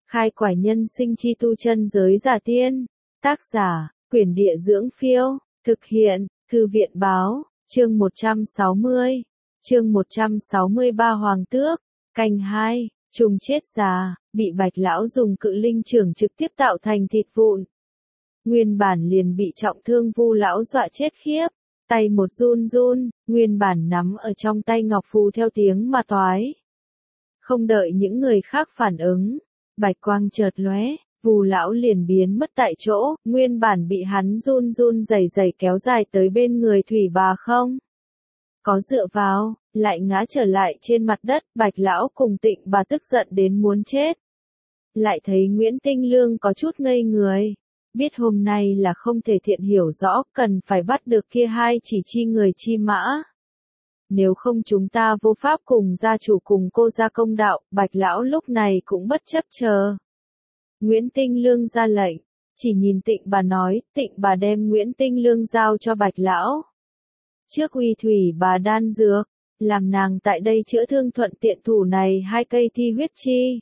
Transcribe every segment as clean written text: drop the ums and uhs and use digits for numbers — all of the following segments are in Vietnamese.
Khai quải nhân sinh chi tu chân giới giả tiên. Tác giả, Quyển Địa Dưỡng Phiêu. Thực hiện, Thư viện Báo. Chương 160. Chương 163 Hoàng Tước. Canh 2. Trùng chết già, bị Bạch lão dùng cự linh chưởng trực tiếp tạo thành thịt vụn. Nguyên bản liền bị trọng thương Vu lão dọa chết khiếp, tay một run run, nguyên bản nắm ở trong tay ngọc phù theo tiếng mà toái. Không đợi những người khác phản ứng, bạch quang chợt lóe, Vu lão liền biến mất tại chỗ, nguyên bản bị hắn run run rẩy rẩy kéo dài tới bên người Thủy Bà không có dựa vào, lại ngã trở lại trên mặt đất. Bạch lão cùng Tịnh Bà tức giận đến muốn chết. Lại thấy Nguyễn Tinh Lương có chút ngây người, biết hôm nay là không thể thiện hiểu rõ, cần phải bắt được kia hai chỉ chi người chi mã. Nếu không chúng ta vô pháp cùng gia chủ cùng cô ra công đạo. Bạch lão lúc này cũng bất chấp chờ. Nguyễn Tinh Lương ra lệnh, chỉ nhìn Tịnh Bà nói. Tịnh Bà đem Nguyễn Tinh Lương giao cho Bạch lão. Trước uy Thủy Bà đan dược, làm nàng tại đây chữa thương thuận tiện thủ này hai cây thi huyết chi.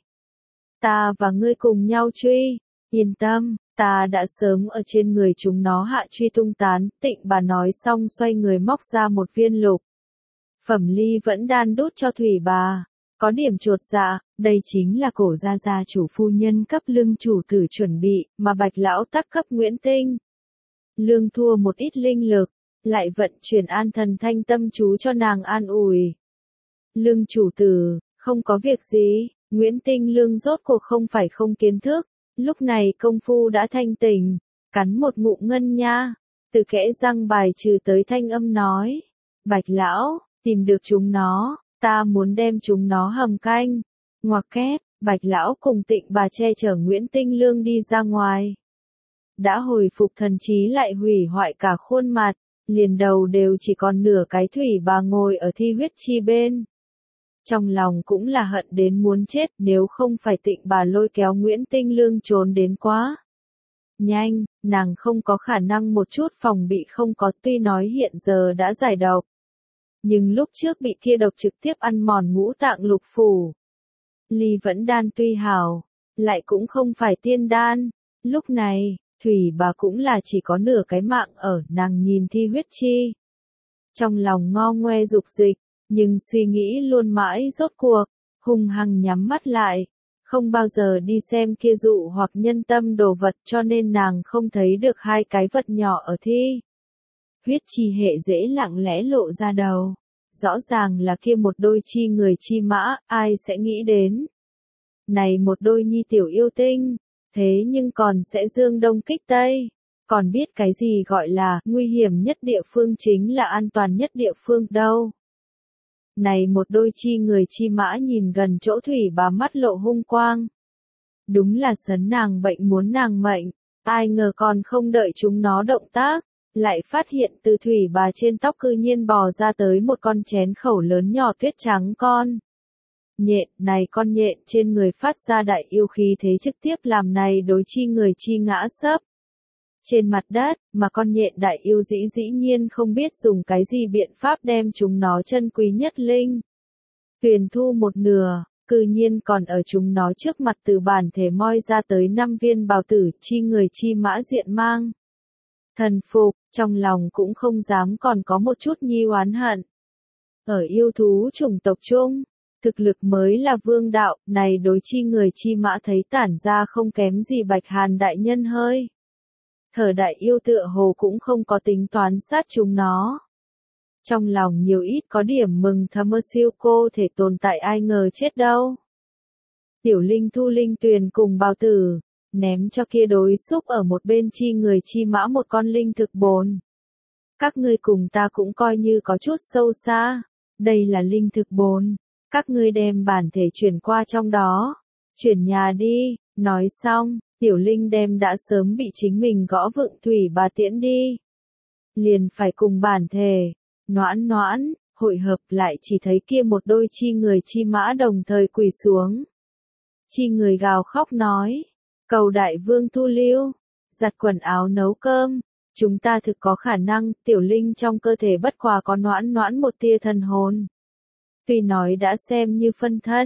Ta và ngươi cùng nhau truy, yên tâm, ta đã sớm ở trên người chúng nó hạ truy tung tán. Tịnh Bà nói xong xoay người móc ra một viên lục phẩm ly vẫn đan đút cho Thủy Bà, có điểm chột dạ, đây chính là cổ gia chủ phu nhân cấp Lương chủ tử chuẩn bị, mà Bạch lão tắc cấp Nguyễn Tinh Lương thua một ít linh lực, lại vận chuyển an thần thanh tâm chú cho nàng an ủi. Lương chủ tử, không có việc gì. Nguyễn Tinh Lương rốt cuộc không phải không kiến thức, lúc này công phu đã thanh tỉnh, cắn một ngụm ngân nha, từ kẽ răng bài trừ tới thanh âm nói. Bạch lão, tìm được chúng nó, ta muốn đem chúng nó hầm canh. Ngoặc kép, Bạch lão cùng Tịnh Bà che chở Nguyễn Tinh Lương đi ra ngoài. Đã hồi phục thần trí lại hủy hoại cả khuôn mặt, liền đầu đều chỉ còn nửa cái. Thủy Bà ngồi ở thi huyết chi bên. Trong lòng cũng là hận đến muốn chết, nếu không phải Tịnh Bà lôi kéo Nguyễn Tinh Lương trốn đến quá nhanh, nàng không có khả năng một chút phòng bị không có. Tuy nói hiện giờ đã giải độc, nhưng lúc trước bị kia độc trực tiếp ăn mòn ngũ tạng lục phủ. Ly vẫn đan tuy hảo, lại cũng không phải tiên đan. Lúc này, Thủy Bà cũng là chỉ có nửa cái mạng ở. Nàng nhìn thi huyết chi, trong lòng ngo ngoe dục dịch, nhưng suy nghĩ luôn mãi rốt cuộc, hung hăng nhắm mắt lại, không bao giờ đi xem kia dụ hoặc nhân tâm đồ vật, cho nên nàng không thấy được hai cái vật nhỏ ở thi huyết chi hệ dễ lặng lẽ lộ ra đầu. Rõ ràng là kia một đôi chi người chi mã, ai sẽ nghĩ đến. Này một đôi nhi tiểu yêu tinh, thế nhưng còn sẽ dương đông kích tây. Còn biết cái gì gọi là nguy hiểm nhất địa phương chính là an toàn nhất địa phương đâu. Này một đôi chi người chi mã nhìn gần chỗ Thủy Bà mắt lộ hung quang. Đúng là sấn nàng bệnh muốn nàng mệnh, ai ngờ còn không đợi chúng nó động tác, lại phát hiện từ Thủy Bà trên tóc cư nhiên bò ra tới một con chén khẩu lớn nhỏ tuyết trắng con nhện. Này con nhện trên người phát ra đại yêu khí thế trực tiếp làm này đối chi người chi ngã sấp trên mặt đất, mà con nhện đại yêu dĩ nhiên không biết dùng cái gì biện pháp đem chúng nó chân quý nhất linh huyền thu một nửa, cư nhiên còn ở chúng nó trước mặt từ bản thể moi ra tới 5 viên bào tử. Chi người chi mã diện mang thần phục, trong lòng cũng không dám còn có một chút nhi oán hận. Ở yêu thú chủng tộc chung, thực lực mới là vương đạo. Này đối chi người chi mã thấy tản ra không kém gì Bạch Hàn đại nhân hơi thở. Đại yêu tựa hồ cũng không có tính toán sát chúng nó. Trong lòng nhiều ít có điểm mừng thầm, siêu cô thể tồn tại ai ngờ chết đâu. Tiểu linh thu linh tuyền cùng bào tử, ném cho kia đối xúc ở một bên chi người chi mã một con linh thực bồn. Các ngươi cùng ta cũng coi như có chút sâu xa. Đây là linh thực bồn, các ngươi đem bản thể chuyển qua trong đó, chuyển nhà đi. Nói xong, tiểu linh đem đã sớm bị chính mình gõ vựng Thủy Bà tiễn đi. Liền phải cùng bản thể noãn noãn hội hợp lại, chỉ thấy kia một đôi chi người chi mã đồng thời quỳ xuống. Chi người gào khóc nói, cầu đại vương thu lưu, giặt quần áo nấu cơm, chúng ta thực có khả năng. Tiểu linh trong cơ thể bất quá có noãn noãn một tia thần hồn. Tuy nói đã xem như phân thân,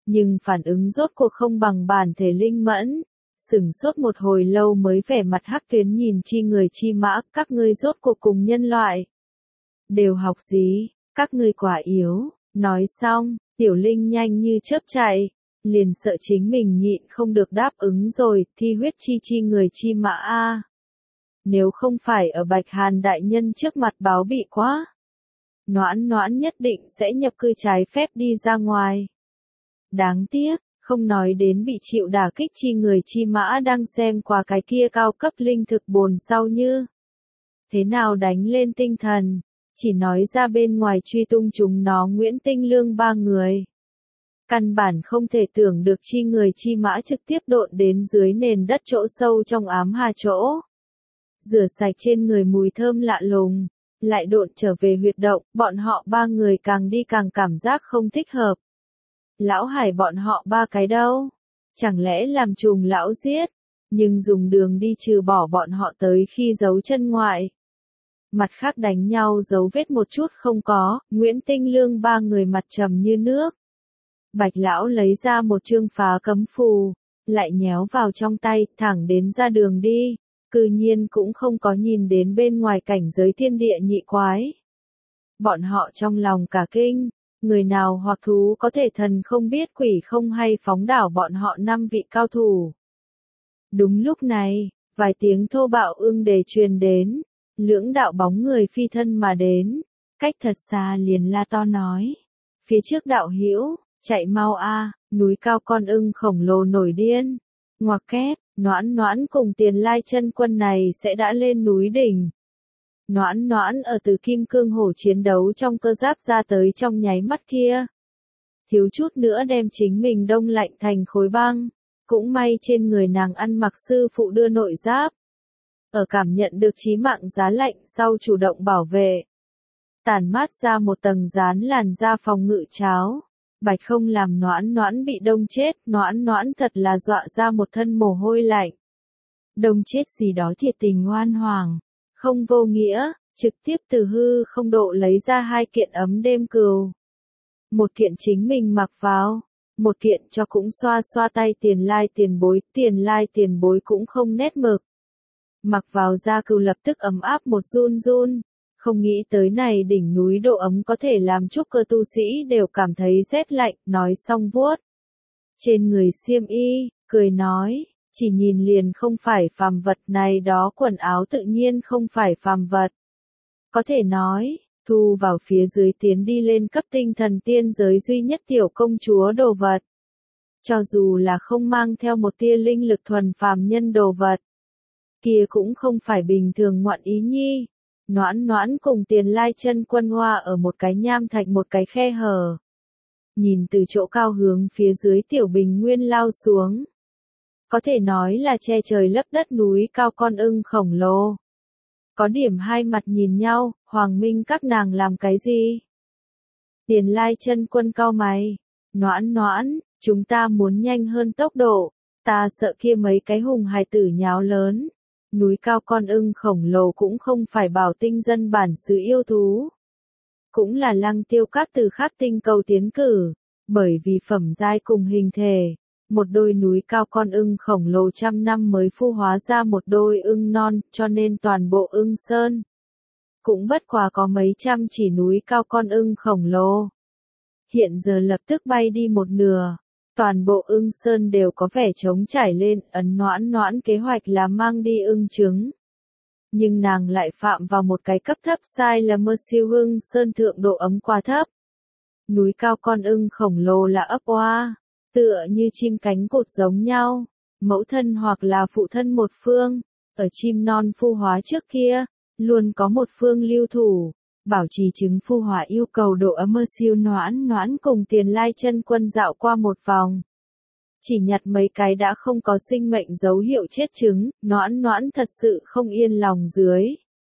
nhưng phản ứng rốt cuộc không bằng bản thể linh mẫn. Sửng sốt một hồi lâu mới vẻ mặt hắc tuyến nhìn chi người chi mã, các ngươi rốt cuộc cùng nhân loại. Đều học gì, các ngươi quả yếu, nói xong, tiểu linh nhanh như chớp chạy, liền sợ chính mình nhịn không được đáp ứng rồi, thi huyết chi người chi mã a. Nếu không phải ở Bạch Hàn đại nhân trước mặt báo bị quá. Noãn noãn nhất định sẽ nhập cư trái phép đi ra ngoài. Đáng tiếc, không nói đến bị chịu đả kích chi người chi mã đang xem qua cái kia cao cấp linh thực bồn sau như. Thế nào đánh lên tinh thần, chỉ nói ra bên ngoài truy tung chúng nó Nguyễn Tinh Lương ba người. Căn bản không thể tưởng được chi người chi mã trực tiếp độn đến dưới nền đất chỗ sâu trong ám hà chỗ. Rửa sạch trên người mùi thơm lạ lùng, lại độn trở về huyệt động, bọn họ ba người càng đi càng cảm giác không thích hợp. Lão Hải bọn họ ba cái đâu? Chẳng lẽ làm trùng lão giết, nhưng dùng đường đi trừ bỏ bọn họ tới khi giấu chân ngoại. Mặt khác đánh nhau dấu vết một chút không có, Nguyễn Tinh Lương ba người mặt trầm như nước. Bạch lão lấy ra một chương phá cấm phù, lại nhéo vào trong tay, thẳng đến ra đường đi, cư nhiên cũng không có nhìn đến bên ngoài cảnh giới thiên địa nhị quái. Bọn họ trong lòng cả kinh, người nào hoặc thú có thể thần không biết quỷ không hay phóng đảo bọn họ 5 vị cao thủ. Đúng lúc này, vài tiếng thô bạo ưng đề truyền đến, lưỡng đạo bóng người phi thân mà đến, cách thật xa liền la to nói. Phía trước đạo hữu, chạy mau a, núi cao con ưng khổng lồ nổi điên. Ngoặc kép, Noãn Noãn cùng Tiền Lai chân quân này sẽ đã lên núi đỉnh. Noãn Noãn ở từ kim cương hổ chiến đấu trong cơ giáp ra tới trong nháy mắt kia. Thiếu chút nữa đem chính mình đông lạnh thành khối băng, cũng may trên người nàng ăn mặc sư phụ đưa nội giáp. Ở cảm nhận được chí mạng giá lạnh sau chủ động bảo vệ. Tản mát ra một tầng dán làn da phòng ngự cháo. Bạch không làm Noãn Noãn bị đông chết, Noãn Noãn thật là dọa ra một thân mồ hôi lạnh. Đông chết gì đó thiệt tình ngoan hoàng, không vô nghĩa, trực tiếp từ hư không độ lấy ra 2 kiện ấm đêm cừu. Một kiện chính mình mặc vào, một kiện cho cũng xoa xoa tay Tiền Lai tiền bối cũng không nét mực. Mặc vào da cừu lập tức ấm áp một run run. Không nghĩ tới này đỉnh núi độ ấm có thể làm trúc cơ tu sĩ đều cảm thấy rét lạnh, nói xong vuốt trên người xiêm y, cười nói, chỉ nhìn liền không phải phàm vật này đó quần áo tự nhiên không phải phàm vật. Có thể nói, thu vào phía dưới tiến đi lên cấp tinh thần tiên giới duy nhất tiểu công chúa đồ vật. Cho dù là không mang theo một tia linh lực thuần phàm nhân đồ vật, kia cũng không phải bình thường ngoạn ý nhi. Noãn Noãn cùng Tiền Lai chân quân hoa ở một cái nham thạch một cái khe hở. Nhìn từ chỗ cao hướng phía dưới tiểu bình nguyên lao xuống. Có thể nói là che trời lấp đất núi cao con ưng khổng lồ. Có điểm hai mặt nhìn nhau, Hoàng Minh các nàng làm cái gì? Tiền Lai chân quân cau mày. Noãn Noãn, chúng ta muốn nhanh hơn tốc độ. Ta sợ kia mấy cái hùng hài tử nháo lớn. Núi cao con ưng khổng lồ cũng không phải bảo tinh dân bản xứ yêu thú. Cũng là Lăng Tiêu Các từ khác tinh cầu tiến cử, bởi vì phẩm giai cùng hình thể, một đôi núi cao con ưng khổng lồ 100 năm mới phu hóa ra một đôi ưng non, cho nên toàn bộ ưng sơn. Cũng bất quá có mấy trăm chỉ núi cao con ưng khổng lồ. Hiện giờ lập tức bay đi một nửa. Toàn bộ ưng sơn đều có vẻ trống trải lên, Noãn Noãn kế hoạch là mang đi ưng trứng. Nhưng nàng lại phạm vào một cái cấp thấp sai là mơ siêu ưng sơn thượng độ ấm quá thấp. Núi cao con ưng khổng lồ là ấp oa, tựa như chim cánh cụt giống nhau, mẫu thân hoặc là phụ thân một phương, ở chim non phu hóa trước kia, luôn có một phương lưu thủ. Bảo trì trứng phu hóa yêu cầu độ ấm siêu Noãn Noãn cùng Tiền Lai chân quân dạo qua một vòng. Chỉ nhặt mấy cái đã không có sinh mệnh dấu hiệu chết trứng, Noãn Noãn thật sự không yên lòng dưới.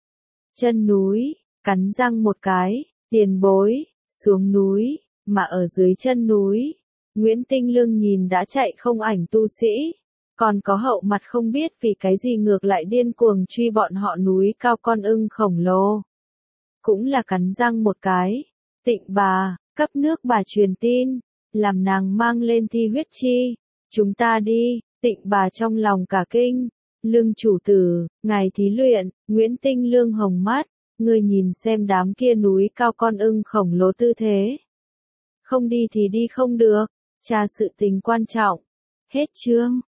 Chân núi, cắn răng một cái, tiền bối, xuống núi, mà ở dưới chân núi. Nguyễn Tinh Lương nhìn đã chạy không ảnh tu sĩ. Còn có hậu mặt không biết vì cái gì ngược lại điên cuồng truy bọn họ núi cao con ưng khổng lồ. Cũng là cắn răng một cái. Tịnh bà, cấp nước bà truyền tin, làm nàng mang lên thi huyết chi. Chúng ta đi, Tịnh bà trong lòng cả kinh. Lương chủ tử, ngài thí luyện, Nguyễn Tinh Lương hồng mắt, ngươi nhìn xem đám kia núi cao con ưng khổng lồ tư thế. Không đi thì đi không được, cha sự tình quan trọng. Hết chương.